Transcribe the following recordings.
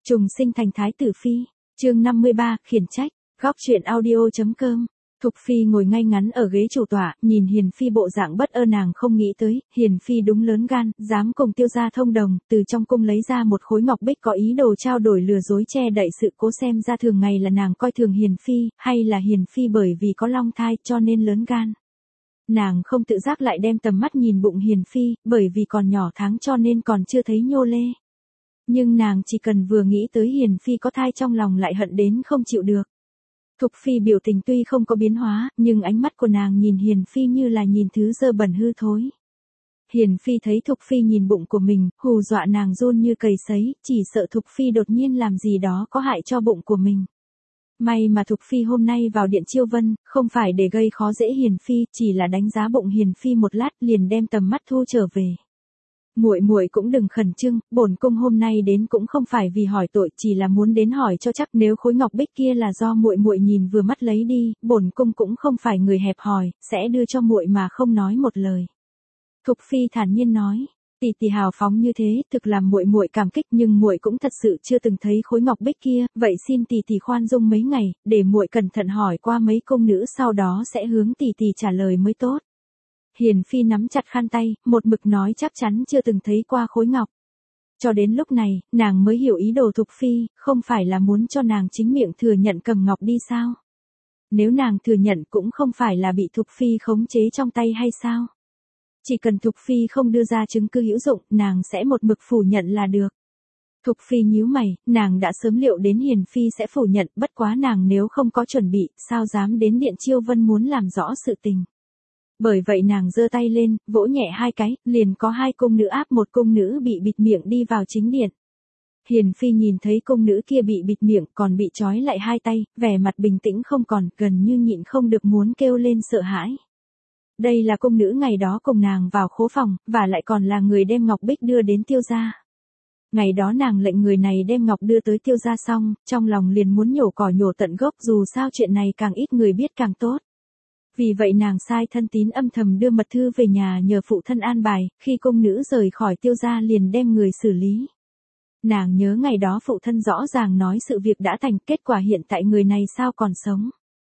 Trùng sinh thành thái tử phi, chương 53, khiển trách, góc truyện audio.com. Thục Phi ngồi ngay ngắn ở ghế chủ tọa, nhìn Hiền Phi bộ dạng bất ơn, nàng không nghĩ tới, Hiền Phi đúng lớn gan, dám cùng Tiêu gia thông đồng, từ trong cung lấy ra một khối ngọc bích có ý đồ trao đổi lừa dối che đậy sự cố, xem ra thường ngày là nàng coi thường Hiền Phi, hay là Hiền Phi bởi vì có long thai cho nên lớn gan. Nàng không tự giác lại đem tầm mắt nhìn bụng Hiền Phi, bởi vì còn nhỏ tháng cho nên còn chưa thấy nhô lê. Nhưng nàng chỉ cần vừa nghĩ tới Hiền Phi có thai trong lòng lại hận đến không chịu được. Thục Phi biểu tình tuy không có biến hóa, nhưng ánh mắt của nàng nhìn Hiền Phi như là nhìn thứ dơ bẩn hư thối. Hiền Phi thấy Thục Phi nhìn bụng của mình, hù dọa nàng run như cầy sấy, chỉ sợ Thục Phi đột nhiên làm gì đó có hại cho bụng của mình. May mà Thục Phi hôm nay vào điện chiêu vân, không phải để gây khó dễ Hiền Phi, chỉ là đánh giá bụng Hiền Phi một lát liền đem tầm mắt thu trở về. Muội cũng đừng khẩn trương, bổn cung hôm nay đến cũng không phải vì hỏi tội, chỉ là muốn đến hỏi cho chắc, nếu khối ngọc bích kia là do muội nhìn vừa mắt lấy đi, bổn cung cũng không phải người hẹp hòi, sẽ đưa cho muội mà không nói một lời. Thục Phi thản nhiên nói, tỷ hào phóng như thế, thực làm muội cảm kích, nhưng muội cũng thật sự chưa từng thấy khối ngọc bích kia, vậy xin tỷ khoan dung mấy ngày, để muội cẩn thận hỏi qua mấy cung nữ, sau đó sẽ hướng tỷ trả lời mới tốt. Hiền Phi nắm chặt khăn tay, một mực nói chắc chắn chưa từng thấy qua khối ngọc. Cho đến lúc này, nàng mới hiểu ý đồ Thục Phi, không phải là muốn cho nàng chính miệng thừa nhận cầm ngọc đi sao? Nếu nàng thừa nhận cũng không phải là bị Thục Phi khống chế trong tay hay sao? Chỉ cần Thục Phi không đưa ra chứng cứ hữu dụng, nàng sẽ một mực phủ nhận là được. Thục Phi nhíu mày, nàng đã sớm liệu đến Hiền Phi sẽ phủ nhận, bất quá nàng nếu không có chuẩn bị, sao dám đến điện chiêu vân muốn làm rõ sự tình. Bởi vậy nàng giơ tay lên, vỗ nhẹ hai cái, liền có hai cung nữ áp một cung nữ bị bịt miệng đi vào chính điện. Hiền Phi nhìn thấy cung nữ kia bị bịt miệng còn bị trói lại hai tay, vẻ mặt bình tĩnh không còn, gần như nhịn không được muốn kêu lên sợ hãi. Đây là cung nữ ngày đó cùng nàng vào khố phòng, và lại còn là người đem ngọc bích đưa đến Tiêu gia. Ngày đó nàng lệnh người này đem ngọc đưa tới Tiêu gia xong, trong lòng liền muốn nhổ cỏ nhổ tận gốc, dù sao chuyện này càng ít người biết càng tốt. Vì vậy nàng sai thân tín âm thầm đưa mật thư về nhà nhờ phụ thân an bài, khi cung nữ rời khỏi Tiêu gia liền đem người xử lý. Nàng nhớ ngày đó phụ thân rõ ràng nói sự việc đã thành, kết quả hiện tại người này sao còn sống.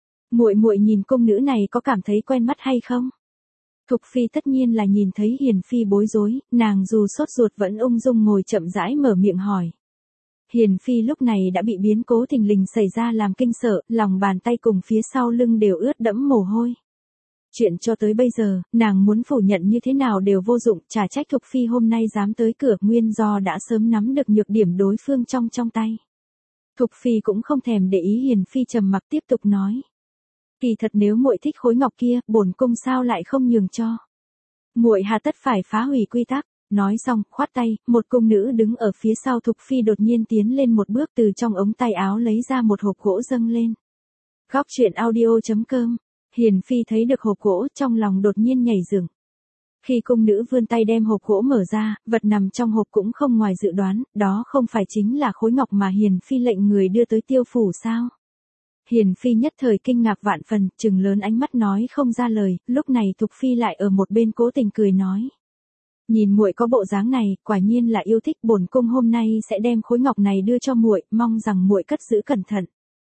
Muội nhìn cung nữ này có cảm thấy quen mắt hay không? Thục Phi tất nhiên là nhìn thấy Hiền Phi bối rối, nàng dù sốt ruột vẫn ung dung ngồi chậm rãi mở miệng hỏi. Hiền Phi lúc này đã bị biến cố thình lình xảy ra làm kinh sợ, lòng bàn tay cùng phía sau lưng đều ướt đẫm mồ hôi. Chuyện cho tới bây giờ, nàng muốn phủ nhận như thế nào đều vô dụng, chả trách Thục Phi hôm nay dám tới cửa, nguyên do đã sớm nắm được nhược điểm đối phương trong tay. Thục Phi cũng không thèm để ý Hiền Phi trầm mặc tiếp tục nói. Kỳ thật nếu muội thích khối ngọc kia, bổn cung sao lại không nhường cho. Muội hà tất phải phá hủy quy tắc. Nói xong, khoát tay, một cung nữ đứng ở phía sau Thục Phi đột nhiên tiến lên một bước, từ trong ống tay áo lấy ra một hộp gỗ dâng lên. Góc truyện audio.com. Hiền Phi thấy được hộp gỗ, trong lòng đột nhiên nhảy dựng. Khi cung nữ vươn tay đem hộp gỗ mở ra, vật nằm trong hộp cũng không ngoài dự đoán, đó không phải chính là khối ngọc mà Hiền Phi lệnh người đưa tới Tiêu phủ sao? Hiền Phi nhất thời kinh ngạc vạn phần, trừng lớn ánh mắt nói không ra lời, lúc này Thục Phi lại ở một bên cố tình cười nói. Nhìn muội có bộ dáng này, quả nhiên là yêu thích, bổn cung hôm nay sẽ đem khối ngọc này đưa cho muội, mong rằng muội cất giữ cẩn thận.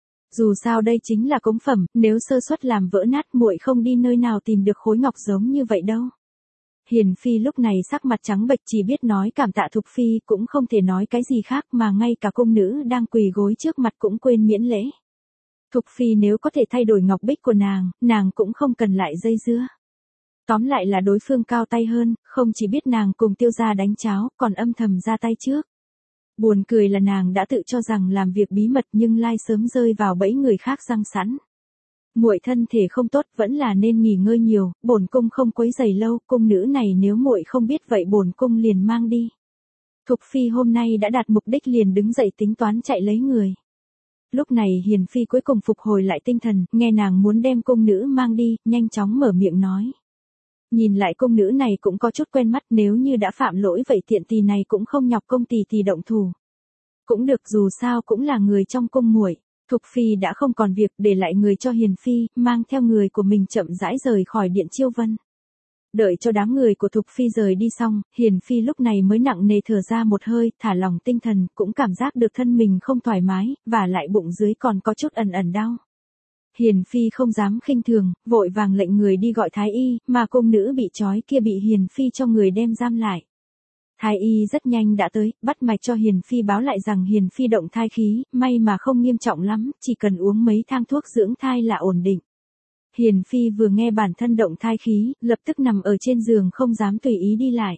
Dù sao đây chính là cống phẩm, nếu sơ suất làm vỡ nát muội không đi nơi nào tìm được khối ngọc giống như vậy đâu. Hiền Phi lúc này sắc mặt trắng bệch, chỉ biết nói cảm tạ Thục Phi, cũng không thể nói cái gì khác, mà ngay cả cung nữ đang quỳ gối trước mặt cũng quên miễn lễ. Thục Phi nếu có thể thay đổi ngọc bích của nàng cũng không cần lại dây dưa. Tóm lại là đối phương cao tay hơn, không chỉ biết nàng cùng Tiêu gia đánh cháo, còn âm thầm ra tay trước. Buồn cười là nàng đã tự cho rằng làm việc bí mật nhưng lai sớm rơi vào bẫy người khác răng sẵn. Muội thân thể không tốt, vẫn là nên nghỉ ngơi nhiều, bổn cung không quấy rầy lâu, cung nữ này nếu muội không biết vậy bổn cung liền mang đi. Thục Phi hôm nay đã đạt mục đích liền đứng dậy tính toán chạy lấy người. Lúc này Hiền Phi cuối cùng phục hồi lại tinh thần, nghe nàng muốn đem cung nữ mang đi, nhanh chóng mở miệng nói. Nhìn lại cung nữ này cũng có chút quen mắt, nếu như đã phạm lỗi vậy tiện tỳ này cũng không nhọc công tỷ động thủ. Cũng được, dù sao cũng là người trong cung muội. Thục Phi đã không còn việc, để lại người cho Hiền Phi, mang theo người của mình chậm rãi rời khỏi điện chiêu vân. Đợi cho đám người của Thục Phi rời đi xong, Hiền Phi lúc này mới nặng nề thở ra một hơi, thả lỏng tinh thần, cũng cảm giác được thân mình không thoải mái, và lại bụng dưới còn có chút ẩn ẩn đau. Hiền Phi không dám khinh thường, vội vàng lệnh người đi gọi thái y, mà cung nữ bị trói kia bị Hiền Phi cho người đem giam lại. Thái y rất nhanh đã tới, bắt mạch cho Hiền Phi báo lại rằng Hiền Phi động thai khí, may mà không nghiêm trọng lắm, chỉ cần uống mấy thang thuốc dưỡng thai là ổn định. Hiền Phi vừa nghe bản thân động thai khí, lập tức nằm ở trên giường không dám tùy ý đi lại.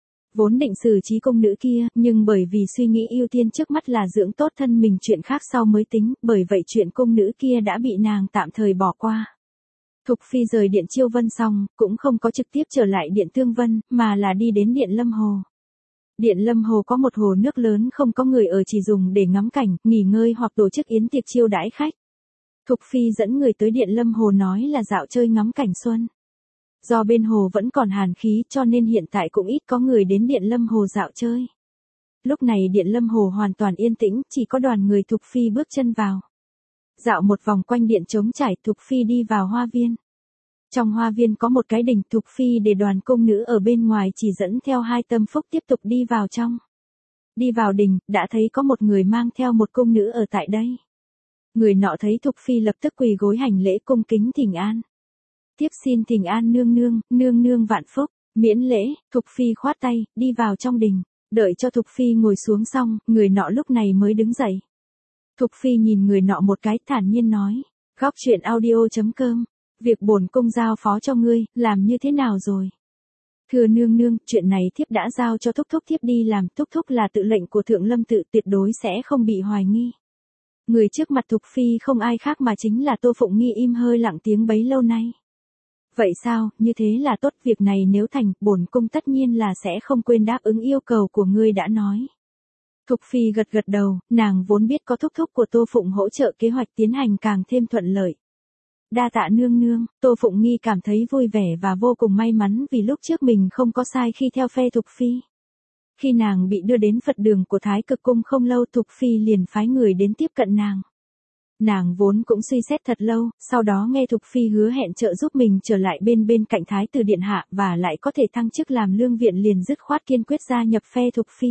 Vốn định xử trí cung nữ kia, nhưng bởi vì suy nghĩ ưu tiên trước mắt là dưỡng tốt thân mình, chuyện khác sau mới tính, bởi vậy chuyện cung nữ kia đã bị nàng tạm thời bỏ qua. Thục Phi rời điện Chiêu Vân xong, cũng không có trực tiếp trở lại điện Tương Vân, mà là đi đến điện Lâm Hồ. Điện Lâm Hồ có một hồ nước lớn không có người ở, chỉ dùng để ngắm cảnh, nghỉ ngơi hoặc tổ chức yến tiệc chiêu đãi khách. Thục Phi dẫn người tới điện Lâm Hồ nói là dạo chơi ngắm cảnh xuân. Do bên hồ vẫn còn hàn khí cho nên hiện tại cũng ít có người đến điện Lâm Hồ dạo chơi. Lúc này điện Lâm Hồ hoàn toàn yên tĩnh, chỉ có đoàn người Thục Phi bước chân vào. Dạo một vòng quanh điện trống trải, Thục Phi đi vào hoa viên. Trong hoa viên có một cái đình, Thục Phi để đoàn cung nữ ở bên ngoài chỉ dẫn theo hai tâm phúc tiếp tục đi vào trong. Đi vào đình, đã thấy có một người mang theo một cung nữ ở tại đây. Người nọ thấy Thục Phi lập tức quỳ gối hành lễ cung kính thỉnh an. Tiếp xin thỉnh an nương nương vạn phúc, miễn lễ. Thục Phi khoát tay, đi vào trong đình. Đợi cho Thục Phi ngồi xuống xong, người nọ lúc này mới đứng dậy. Thục Phi nhìn người nọ một cái, thản nhiên nói, Góc Chuyện Audio.com, việc bổn cung giao phó cho ngươi, làm như thế nào rồi? Thưa nương nương, chuyện này thiếp đã giao cho thúc thúc thiếp đi làm, thúc thúc là tự lệnh của Thượng Lâm Tự, tuyệt đối sẽ không bị hoài nghi. Người trước mặt Thục Phi không ai khác mà chính là Tô Phụng Nghi, im hơi lặng tiếng bấy lâu nay. Vậy sao, như thế là tốt, việc này nếu thành, bổn cung tất nhiên là sẽ không quên đáp ứng yêu cầu của ngươi đã nói. Thục Phi gật gật đầu, nàng vốn biết có thúc thúc của Tô Phụng hỗ trợ kế hoạch tiến hành càng thêm thuận lợi. Đa tạ nương nương. Tô Phụng Nghi cảm thấy vui vẻ và vô cùng may mắn vì lúc trước mình không có sai khi theo phe Thục Phi. Khi nàng bị đưa đến Phật đường của Thái Cực Cung không lâu, Thục Phi liền phái người đến tiếp cận nàng. Nàng vốn cũng suy xét thật lâu, sau đó nghe Thục Phi hứa hẹn trợ giúp mình trở lại bên cạnh Thái tử điện hạ và lại có thể thăng chức làm lương viện, liền dứt khoát kiên quyết gia nhập phe Thục Phi.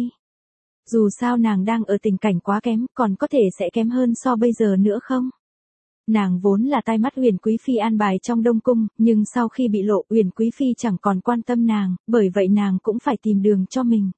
Dù sao nàng đang ở tình cảnh quá kém, còn có thể sẽ kém hơn so bây giờ nữa không? Nàng vốn là tai mắt Uyển Quý Phi an bài trong Đông Cung, nhưng sau khi bị lộ, Uyển Quý Phi chẳng còn quan tâm nàng, bởi vậy nàng cũng phải tìm đường cho mình.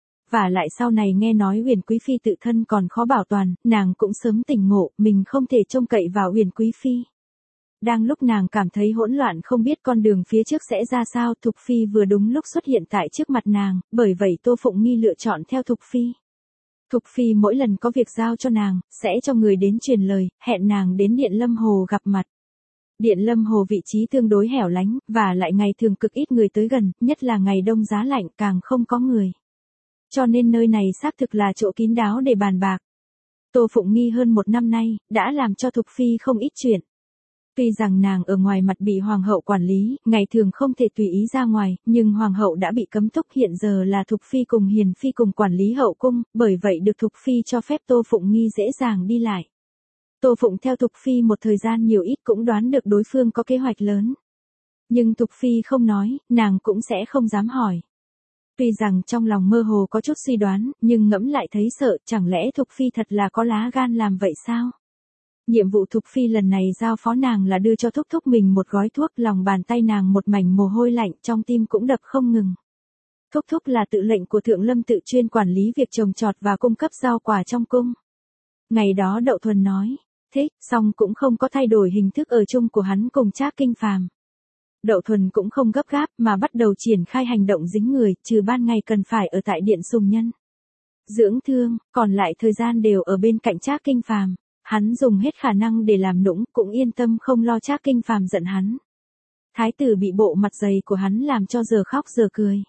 Và lại sau này nghe nói Uyển Quý Phi tự thân còn khó bảo toàn, nàng cũng sớm tỉnh ngộ, mình không thể trông cậy vào Uyển Quý Phi. Đang lúc nàng cảm thấy hỗn loạn không biết con đường phía trước sẽ ra sao, Thục Phi vừa đúng lúc xuất hiện tại trước mặt nàng, bởi vậy Tô Phụng Nghi lựa chọn theo Thục Phi. Thục Phi mỗi lần có việc giao cho nàng, sẽ cho người đến truyền lời, hẹn nàng đến Điện Lâm Hồ gặp mặt. Điện Lâm Hồ vị trí tương đối hẻo lánh, và lại ngày thường cực ít người tới gần, nhất là ngày đông giá lạnh càng không có người. Cho nên nơi này xác thực là chỗ kín đáo để bàn bạc. Tô Phụng Nghi hơn một năm nay, đã làm cho Thục Phi không ít chuyện. Tuy rằng nàng ở ngoài mặt bị hoàng hậu quản lý, ngày thường không thể tùy ý ra ngoài, nhưng hoàng hậu đã bị cấm túc, hiện giờ là Thục Phi cùng Hiền Phi cùng quản lý hậu cung, bởi vậy được Thục Phi cho phép Tô Phụng Nghi dễ dàng đi lại. Tô Phụng theo Thục Phi một thời gian nhiều ít cũng đoán được đối phương có kế hoạch lớn. Nhưng Thục Phi không nói, nàng cũng sẽ không dám hỏi. Tuy rằng trong lòng mơ hồ có chút suy đoán, nhưng ngẫm lại thấy sợ, chẳng lẽ Thục Phi thật là có lá gan làm vậy sao? Nhiệm vụ Thục Phi lần này giao phó nàng là đưa cho thúc thúc mình một gói thuốc, lòng bàn tay nàng một mảnh mồ hôi lạnh, trong tim cũng đập không ngừng. Thúc thúc là tự lệnh của Thượng Lâm Tự, chuyên quản lý việc trồng trọt và cung cấp rau quả trong cung. Ngày đó Đậu Thuần nói, thích, song cũng không có thay đổi hình thức ở chung của hắn cùng Trác Kinh Phàm. Đậu Thuần cũng không gấp gáp mà bắt đầu triển khai hành động dính người, trừ ban ngày cần phải ở tại điện Sùng Nhân dưỡng thương, còn lại thời gian đều ở bên cạnh Trác Kinh Phàm. Hắn dùng hết khả năng để làm nũng, cũng yên tâm không lo Trác Kinh Phàm giận hắn. Thái tử bị bộ mặt dày của hắn làm cho giờ khóc giờ cười.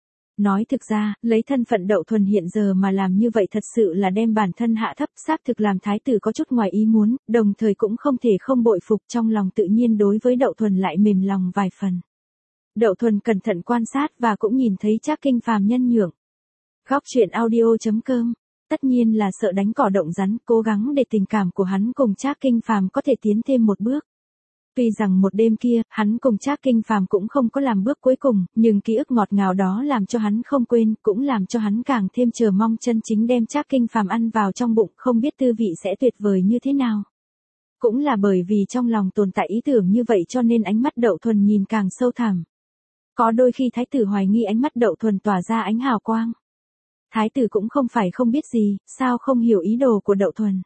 Nói thực ra, lấy thân phận Đậu Thuần hiện giờ mà làm như vậy thật sự là đem bản thân hạ thấp, xác thực làm thái tử có chút ngoài ý muốn, đồng thời cũng không thể không bội phục, trong lòng tự nhiên đối với Đậu Thuần lại mềm lòng vài phần. Đậu Thuần cẩn thận quan sát và cũng nhìn thấy Trác Kinh Phàm nhân nhượng. Góc Chuyện Audio.com, tất nhiên là sợ đánh cỏ động rắn, cố gắng để tình cảm của hắn cùng Trác Kinh Phàm có thể tiến thêm một bước. Tuy rằng một đêm kia, hắn cùng Trác Kinh Phàm cũng không có làm bước cuối cùng, nhưng ký ức ngọt ngào đó làm cho hắn không quên, cũng làm cho hắn càng thêm chờ mong chân chính đem Trác Kinh Phàm ăn vào trong bụng, không biết tư vị sẽ tuyệt vời như thế nào. Cũng là bởi vì trong lòng tồn tại ý tưởng như vậy cho nên ánh mắt Đậu Thuần nhìn càng sâu thẳm. Có đôi khi thái tử hoài nghi ánh mắt Đậu Thuần tỏa ra ánh hào quang. Thái tử cũng không phải không biết gì, sao không hiểu ý đồ của Đậu Thuần.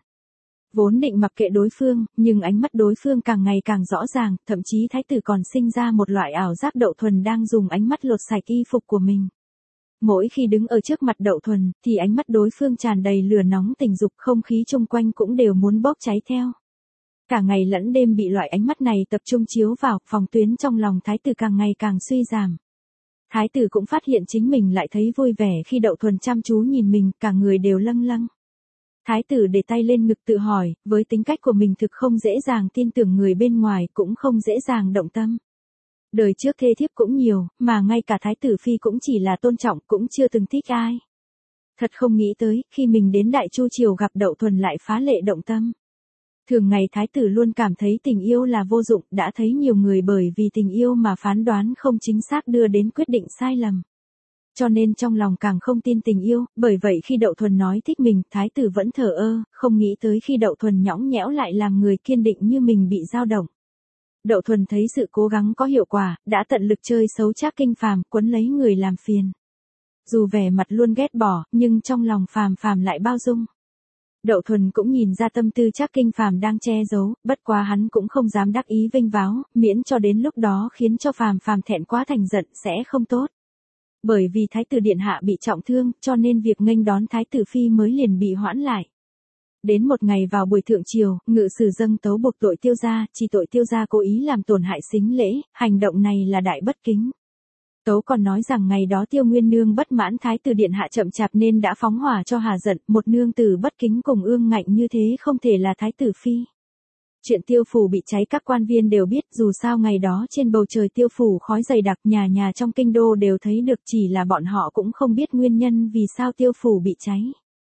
Vốn định mặc kệ đối phương, nhưng ánh mắt đối phương càng ngày càng rõ ràng, thậm chí thái tử còn sinh ra một loại ảo giác Đậu Thuần đang dùng ánh mắt lột sạch y phục của mình. Mỗi khi đứng ở trước mặt Đậu Thuần, thì ánh mắt đối phương tràn đầy lửa nóng tình dục, không khí chung quanh cũng đều muốn bốc cháy theo. Cả ngày lẫn đêm bị loại ánh mắt này tập trung chiếu vào, phòng tuyến trong lòng thái tử càng ngày càng suy giảm. Thái tử cũng phát hiện chính mình lại thấy vui vẻ khi Đậu Thuần chăm chú nhìn mình, cả người đều lâng lâng. Thái tử để tay lên ngực tự hỏi, với tính cách của mình thực không dễ dàng tin tưởng người bên ngoài, cũng không dễ dàng động tâm. Đời trước thê thiếp cũng nhiều, mà ngay cả thái tử phi cũng chỉ là tôn trọng, cũng chưa từng thích ai. Thật không nghĩ tới, khi mình đến Đại Chu Triều gặp Đậu Thuần lại phá lệ động tâm. Thường ngày thái tử luôn cảm thấy tình yêu là vô dụng, đã thấy nhiều người bởi vì tình yêu mà phán đoán không chính xác đưa đến quyết định sai lầm. Cho nên trong lòng càng không tin tình yêu, bởi vậy khi Đậu Thuần nói thích mình, thái tử vẫn thờ ơ, không nghĩ tới khi Đậu Thuần nhõng nhẽo lại làm người kiên định như mình bị dao động. Đậu Thuần thấy sự cố gắng có hiệu quả, đã tận lực chơi xấu Trác Kinh Phàm, quấn lấy người làm phiền. Dù vẻ mặt luôn ghét bỏ, nhưng trong lòng Phàm Phàm lại bao dung. Đậu Thuần cũng nhìn ra tâm tư Trác Kinh Phàm đang che giấu, bất quá hắn cũng không dám đắc ý vênh váo, miễn cho đến lúc đó khiến cho Phàm Phàm thẹn quá thành giận sẽ không tốt. Bởi vì thái tử điện hạ bị trọng thương, cho nên việc nghênh đón thái tử phi mới liền bị hoãn lại. Đến một ngày vào buổi thượng triều, ngự sử dâng tấu buộc tội Tiêu gia, chỉ tội Tiêu gia cố ý làm tổn hại sính lễ, hành động này là đại bất kính. Tấu còn nói rằng ngày đó Tiêu Nguyên nương bất mãn thái tử điện hạ chậm chạp nên đã phóng hỏa cho hà giận, một nương tử bất kính cùng ương ngạnh như thế không thể là thái tử phi. Chuyện Tiêu phủ bị cháy các quan viên đều biết, dù sao ngày đó trên bầu trời Tiêu phủ khói dày đặc, nhà nhà trong kinh đô đều thấy được, chỉ là bọn họ cũng không biết nguyên nhân vì sao Tiêu phủ bị cháy.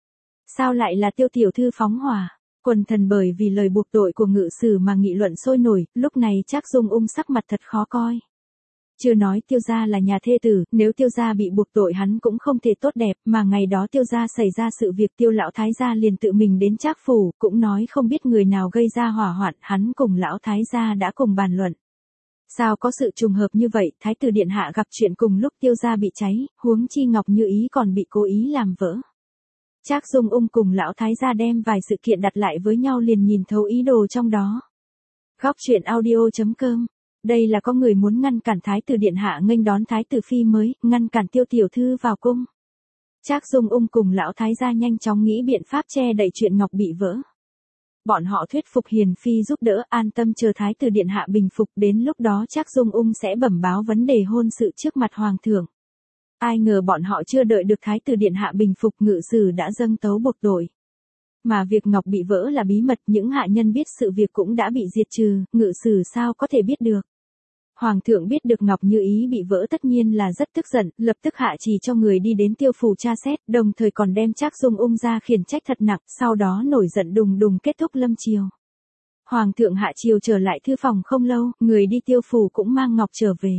Sao lại là Tiêu tiểu thư phóng hỏa? Quần thần bởi vì lời buộc tội của ngự sử mà nghị luận sôi nổi, lúc này Trác Dung sắc mặt thật khó coi. Chưa nói Tiêu gia là nhà thê tử, nếu Tiêu gia bị buộc tội hắn cũng không thể tốt đẹp, mà ngày đó Tiêu gia xảy ra sự việc Tiêu lão thái gia liền tự mình đến Trác phủ, cũng nói không biết người nào gây ra hỏa hoạn, hắn cùng lão thái gia đã cùng bàn luận. Sao có sự trùng hợp như vậy, thái tử điện hạ gặp chuyện cùng lúc Tiêu gia bị cháy, huống chi Ngọc Như Ý còn bị cố ý làm vỡ. Trác Dung cùng lão thái gia đem vài sự kiện đặt lại với nhau liền nhìn thấu ý đồ trong đó. Góc truyện audio.com. Đây là có người muốn ngăn cản thái tử điện hạ nghênh đón thái tử phi mới, ngăn cản Tiêu tiểu thư vào cung. Trác Dung cùng lão thái gia nhanh chóng nghĩ biện pháp che đậy chuyện Ngọc bị vỡ. Bọn họ thuyết phục Hiền phi giúp đỡ, an tâm chờ thái tử điện hạ bình phục, đến lúc đó Trác Dung sẽ bẩm báo vấn đề hôn sự trước mặt hoàng thượng. Ai ngờ bọn họ chưa đợi được thái tử điện hạ bình phục, ngự sử đã dâng tấu buộc tội. Mà việc Ngọc bị vỡ là bí mật, những hạ nhân biết sự việc cũng đã bị diệt trừ, ngự sử sao có thể biết được. Hoàng thượng biết được Ngọc Như Ý bị vỡ tất nhiên là rất tức giận, lập tức hạ chỉ cho người đi đến Tiêu phủ tra xét, đồng thời còn đem Trác Dung ra khiển trách thật nặng, sau đó nổi giận đùng đùng kết thúc lâm triều. Hoàng thượng hạ triều trở lại thư phòng không lâu, người đi Tiêu phủ cũng mang Ngọc trở về.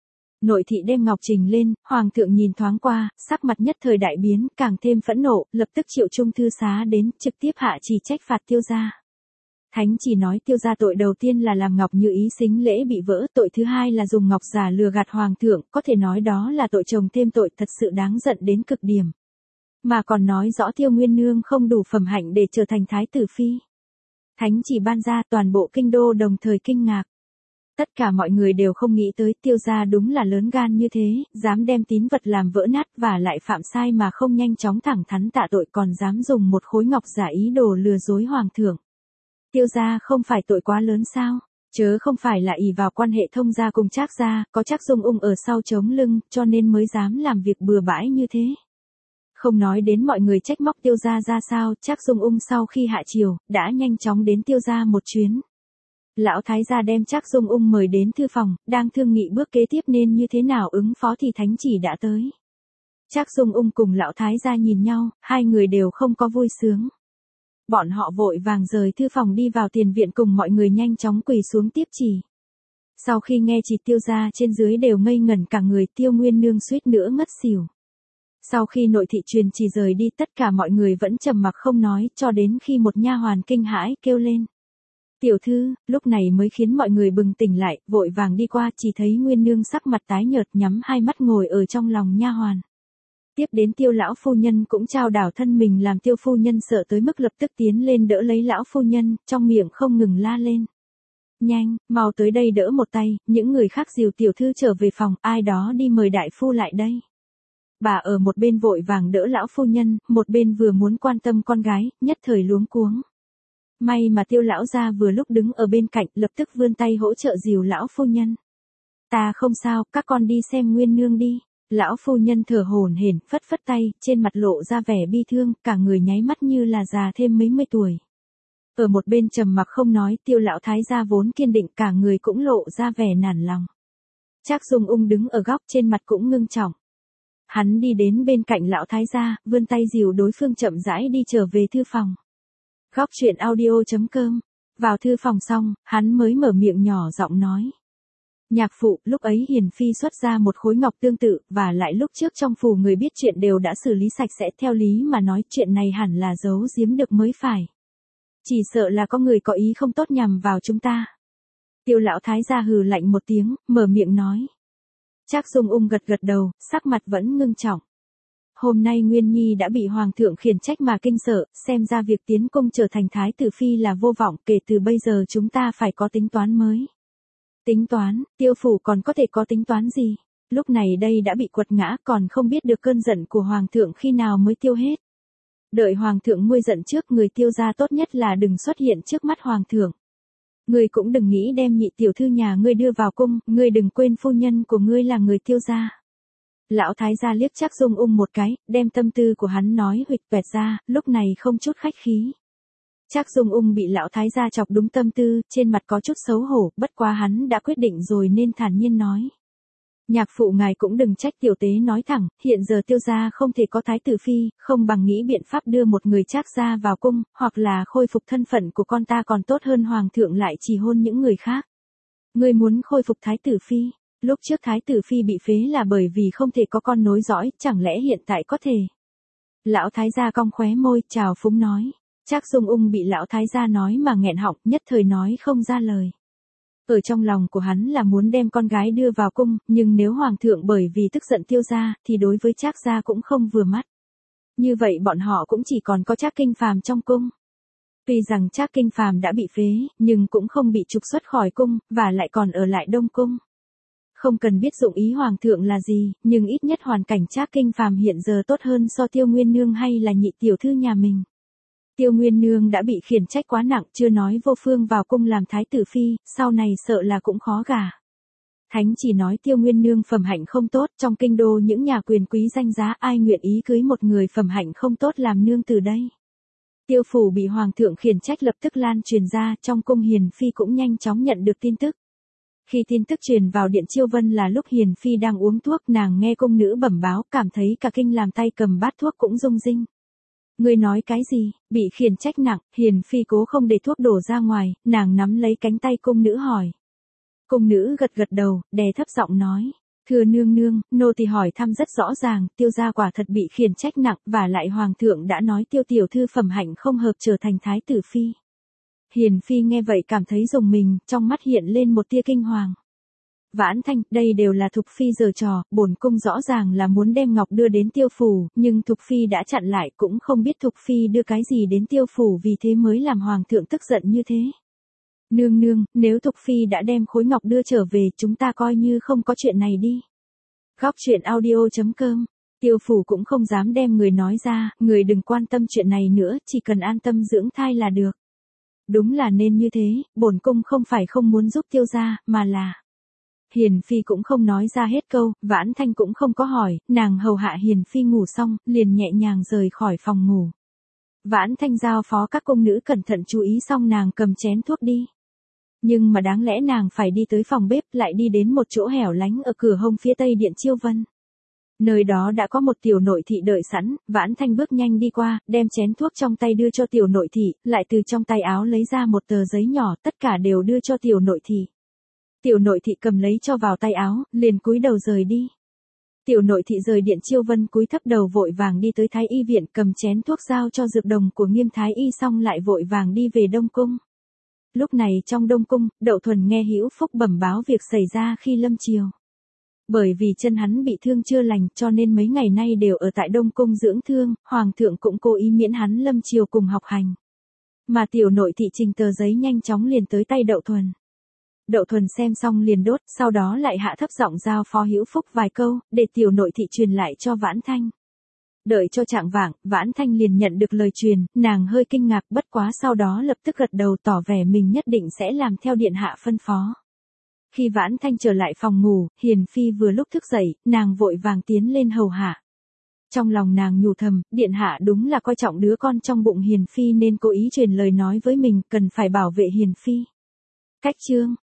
Nội thị đem Ngọc trình lên, Hoàng thượng nhìn thoáng qua, sắc mặt nhất thời đại biến, càng thêm phẫn nộ, lập tức triệu trung thư xá đến, trực tiếp hạ chỉ trách phạt Tiêu gia. Thánh chỉ nói Tiêu gia tội đầu tiên là làm Ngọc Như Ý sính lễ bị vỡ, tội thứ hai là dùng ngọc giả lừa gạt hoàng thượng, có thể nói đó là tội chồng thêm tội, thật sự đáng giận đến cực điểm. Mà còn nói rõ Tiêu Nguyên nương không đủ phẩm hạnh để trở thành thái tử phi. Thánh chỉ ban ra, toàn bộ kinh đô đồng thời kinh ngạc. Tất cả mọi người đều không nghĩ tới Tiêu gia đúng là lớn gan như thế, dám đem tín vật làm vỡ nát và lại phạm sai mà không nhanh chóng thẳng thắn tạ tội, còn dám dùng một khối ngọc giả ý đồ lừa dối hoàng thượng. Tiêu gia không phải tội quá lớn sao? Chớ không phải là ỷ vào quan hệ thông gia cùng Trác gia, có Trác Dung ở sau chống lưng, cho nên mới dám làm việc bừa bãi như thế. Không nói đến mọi người trách móc Tiêu gia ra sao, Trác Dung sau khi hạ triều, đã nhanh chóng đến Tiêu gia một chuyến. Lão thái gia đem Trác Dung mời đến thư phòng, đang thương nghị bước kế tiếp nên như thế nào ứng phó thì thánh chỉ đã tới. Trác Dung cùng lão thái gia nhìn nhau, hai người đều không có vui sướng. Bọn họ vội vàng rời thư phòng đi vào tiền viện cùng mọi người nhanh chóng quỳ xuống tiếp chỉ. Sau khi nghe chị Tiêu gia trên dưới đều ngây ngẩn cả người, Tiêu Nguyên Nương suýt nữa ngất xỉu. Sau khi nội thị truyền chỉ rời đi, tất cả mọi người vẫn trầm mặc không nói, cho đến khi một nha hoàn kinh hãi kêu lên. Tiểu thư, lúc này mới khiến mọi người bừng tỉnh lại, vội vàng đi qua, chỉ thấy Nguyên Nương sắc mặt tái nhợt, nhắm hai mắt ngồi ở trong lòng nha hoàn. Tiếp đến Tiêu lão phu nhân cũng trao đảo thân mình, làm Tiêu phu nhân sợ tới mức lập tức tiến lên đỡ lấy lão phu nhân, trong miệng không ngừng la lên. Nhanh, mau tới đây đỡ một tay, những người khác dìu tiểu thư trở về phòng, ai đó đi mời đại phu lại đây. Bà ở một bên vội vàng đỡ lão phu nhân, một bên vừa muốn quan tâm con gái, nhất thời luống cuống. May mà Tiêu lão gia vừa lúc đứng ở bên cạnh, lập tức vươn tay hỗ trợ dìu lão phu nhân. Ta không sao, các con đi xem Nguyên Nương đi. Lão phu nhân thở hổn hển, phất phất tay, trên mặt lộ ra vẻ bi thương, cả người nháy mắt như là già thêm mấy mươi tuổi. Ở một bên trầm mặc không nói, Tiêu lão thái gia vốn kiên định, cả người cũng lộ ra vẻ nản lòng. Trác Dung Ung đứng ở góc, trên mặt cũng ngưng trọng. Hắn đi đến bên cạnh lão thái gia, vươn tay dìu đối phương chậm rãi đi trở về thư phòng. Góc truyện audio.com. Vào thư phòng xong, hắn mới mở miệng nhỏ giọng nói. Nhạc phụ, lúc ấy Hiền Phi xuất ra một khối ngọc tương tự, và lại lúc trước trong phủ người biết chuyện đều đã xử lý sạch sẽ, theo lý mà nói chuyện này hẳn là giấu giếm được mới phải. Chỉ sợ là có người có ý không tốt nhằm vào chúng ta. Tiêu lão thái gia hừ lạnh một tiếng, mở miệng nói. Trác Dung Ung gật gật đầu, sắc mặt vẫn ngưng trọng. Hôm nay Nguyên Nhi đã bị Hoàng thượng khiển trách mà kinh sợ, xem ra việc tiến cung trở thành Thái tử Phi là vô vọng, kể từ bây giờ chúng ta phải có tính toán mới. Tính toán, Tiêu phủ còn có thể có tính toán gì? Lúc này đây đã bị quật ngã, còn không biết được cơn giận của Hoàng thượng khi nào mới tiêu hết. Đợi Hoàng thượng nguôi giận trước, người Tiêu gia tốt nhất là đừng xuất hiện trước mắt Hoàng thượng. Ngươi cũng đừng nghĩ đem nhị tiểu thư nhà ngươi đưa vào cung, ngươi đừng quên phu nhân của ngươi là người Tiêu gia. Lão thái gia liếc Trác Dung Ung một cái, đem tâm tư của hắn nói huỵch toẹt ra, lúc này không chút khách khí. Trác Dung Ung bị lão thái gia chọc đúng tâm tư, trên mặt có chút xấu hổ, bất quá hắn đã quyết định rồi nên thản nhiên nói. Nhạc phụ ngài cũng đừng trách tiểu tế nói thẳng, hiện giờ Tiêu gia không thể có Thái tử Phi, không bằng nghĩ biện pháp đưa một người Trác gia vào cung, hoặc là khôi phục thân phận của con ta còn tốt hơn Hoàng thượng lại chỉ hôn những người khác. Ngươi muốn khôi phục Thái tử Phi? Lúc trước Thái tử Phi bị phế là bởi vì không thể có con nối dõi, chẳng lẽ hiện tại có thể? Lão thái gia cong khóe môi, chào phúng nói. Trác Dung Ung bị lão thái gia nói mà nghẹn họng, nhất thời nói không ra lời. Ở trong lòng của hắn là muốn đem con gái đưa vào cung, nhưng nếu Hoàng thượng bởi vì tức giận Tiêu gia, thì đối với Trác gia cũng không vừa mắt. Như vậy bọn họ cũng chỉ còn có Trác Kinh Phàm trong cung. Tuy rằng Trác Kinh Phàm đã bị phế, nhưng cũng không bị trục xuất khỏi cung, và lại còn ở lại Đông Cung. Không cần biết dụng ý Hoàng thượng là gì, nhưng ít nhất hoàn cảnh Trác Kinh Phàm hiện giờ tốt hơn so Tiêu Nguyên Nương hay là nhị tiểu thư nhà mình. Tiêu Nguyên Nương đã bị khiển trách quá nặng, chưa nói vô phương vào cung làm Thái tử Phi, sau này sợ là cũng khó gả. Thánh chỉ nói Tiêu Nguyên Nương phẩm hạnh không tốt, trong kinh đô những nhà quyền quý danh giá ai nguyện ý cưới một người phẩm hạnh không tốt làm nương từ đây. Tiêu phủ bị Hoàng thượng khiển trách lập tức lan truyền ra, trong cung Hiền Phi cũng nhanh chóng nhận được tin tức. Khi tin tức truyền vào điện Chiêu Vân là lúc Hiền Phi đang uống thuốc, nàng nghe cung nữ bẩm báo, cảm thấy cả kinh, làm tay cầm bát thuốc cũng rung rinh. Ngươi nói cái gì? Bị khiển trách nặng, Hiền Phi cố không để thuốc đổ ra ngoài, nàng nắm lấy cánh tay cung nữ hỏi. Cung nữ gật gật đầu, đè thấp giọng nói. Thưa nương nương, nô tỳ hỏi thăm rất rõ ràng, Tiêu gia quả thật bị khiển trách nặng, và lại Hoàng thượng đã nói Tiêu tiểu thư phẩm hạnh không hợp trở thành Thái tử Phi. Hiền Phi nghe vậy cảm thấy rùng mình, trong mắt hiện lên một tia kinh hoàng. Vãn Thanh, đây đều là Thục Phi giở trò, bổn cung rõ ràng là muốn đem ngọc đưa đến Tiêu phủ, nhưng Thục Phi đã chặn lại, cũng không biết Thục Phi đưa cái gì đến Tiêu phủ, vì thế mới làm Hoàng thượng tức giận như thế. Nương nương, nếu Thục Phi đã đem khối ngọc đưa trở về, chúng ta coi như không có chuyện này đi. Góc truyện audio.com. Tiêu phủ cũng không dám đem người nói ra, người đừng quan tâm chuyện này nữa, chỉ cần an tâm dưỡng thai là được. Đúng là nên như thế, bổn cung không phải không muốn giúp Tiêu gia, mà là... Hiền Phi cũng không nói ra hết câu, Vãn Thanh cũng không có hỏi, nàng hầu hạ Hiền Phi ngủ xong, liền nhẹ nhàng rời khỏi phòng ngủ. Vãn Thanh giao phó các cung nữ cẩn thận chú ý xong nàng cầm chén thuốc đi. Nhưng mà đáng lẽ nàng phải đi tới phòng bếp, lại đi đến một chỗ hẻo lánh ở cửa hông phía tây điện Chiêu Vân. Nơi đó đã có một tiểu nội thị đợi sẵn, Vãn Thanh bước nhanh đi qua, đem chén thuốc trong tay đưa cho tiểu nội thị, lại từ trong tay áo lấy ra một tờ giấy nhỏ, tất cả đều đưa cho tiểu nội thị. Tiểu nội thị cầm lấy cho vào tay áo, liền cúi đầu rời đi. Tiểu nội thị rời điện Chiêu Vân cúi thấp đầu vội vàng đi tới Thái Y viện cầm chén thuốc giao cho dược đồng của Nghiêm Thái Y xong lại vội vàng đi về Đông Cung. Lúc này trong Đông Cung, Đậu Thuần nghe Hữu Phúc bẩm báo việc xảy ra khi lâm triều. Bởi vì chân hắn bị thương chưa lành cho nên mấy ngày nay đều ở tại Đông Cung dưỡng thương, Hoàng thượng cũng cố ý miễn hắn lâm triều cùng học hành. Mà tiểu nội thị trình tờ giấy nhanh chóng liền tới tay Đậu Thuần. Đậu Thuần xem xong liền đốt, sau đó lại hạ thấp giọng giao phó Hữu Phúc vài câu, để tiểu nội thị truyền lại cho Vãn Thanh. Đợi cho trạng vạng, Vãn Thanh liền nhận được lời truyền, nàng hơi kinh ngạc bất quá sau đó lập tức gật đầu tỏ vẻ mình nhất định sẽ làm theo điện hạ phân phó. Khi Vãn Thanh trở lại phòng ngủ, Hiền Phi vừa lúc thức dậy, nàng vội vàng tiến lên hầu hạ. Trong lòng nàng nhủ thầm, điện hạ đúng là coi trọng đứa con trong bụng Hiền Phi nên cố ý truyền lời nói với mình cần phải bảo vệ Hiền Phi. Cách chương